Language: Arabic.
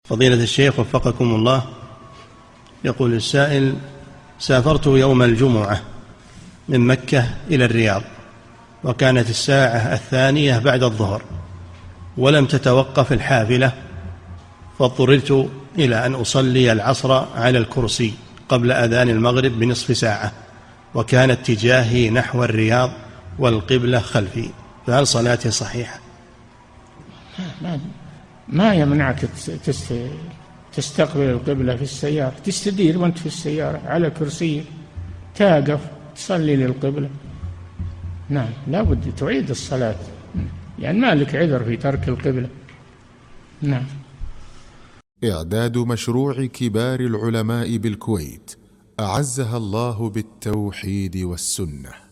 فضيلة الشيخ وفقكم الله، يقول السائل: سافرت يوم الجمعة من مكة إلى الرياض، وكانت الساعة 2 بعد الظهر، ولم تتوقف الحافلة، فاضطررت إلى أن أصلي العصر على الكرسي قبل أذان المغرب بنصف ساعة، وكان اتجاهي نحو الرياض والقبلة خلفي، فهل صلاتي صحيحة؟ ما يمنعك تستقبل القبلة في السيارة، تستدير وانت في السيارة على كرسي، تقف تصلي للقبلة. نعم، لا بد تعيد الصلاة، يعني ما لك عذر في ترك القبلة. نعم. إعداد مشروع كبار العلماء بالكويت أعزها الله بالتوحيد والسنة.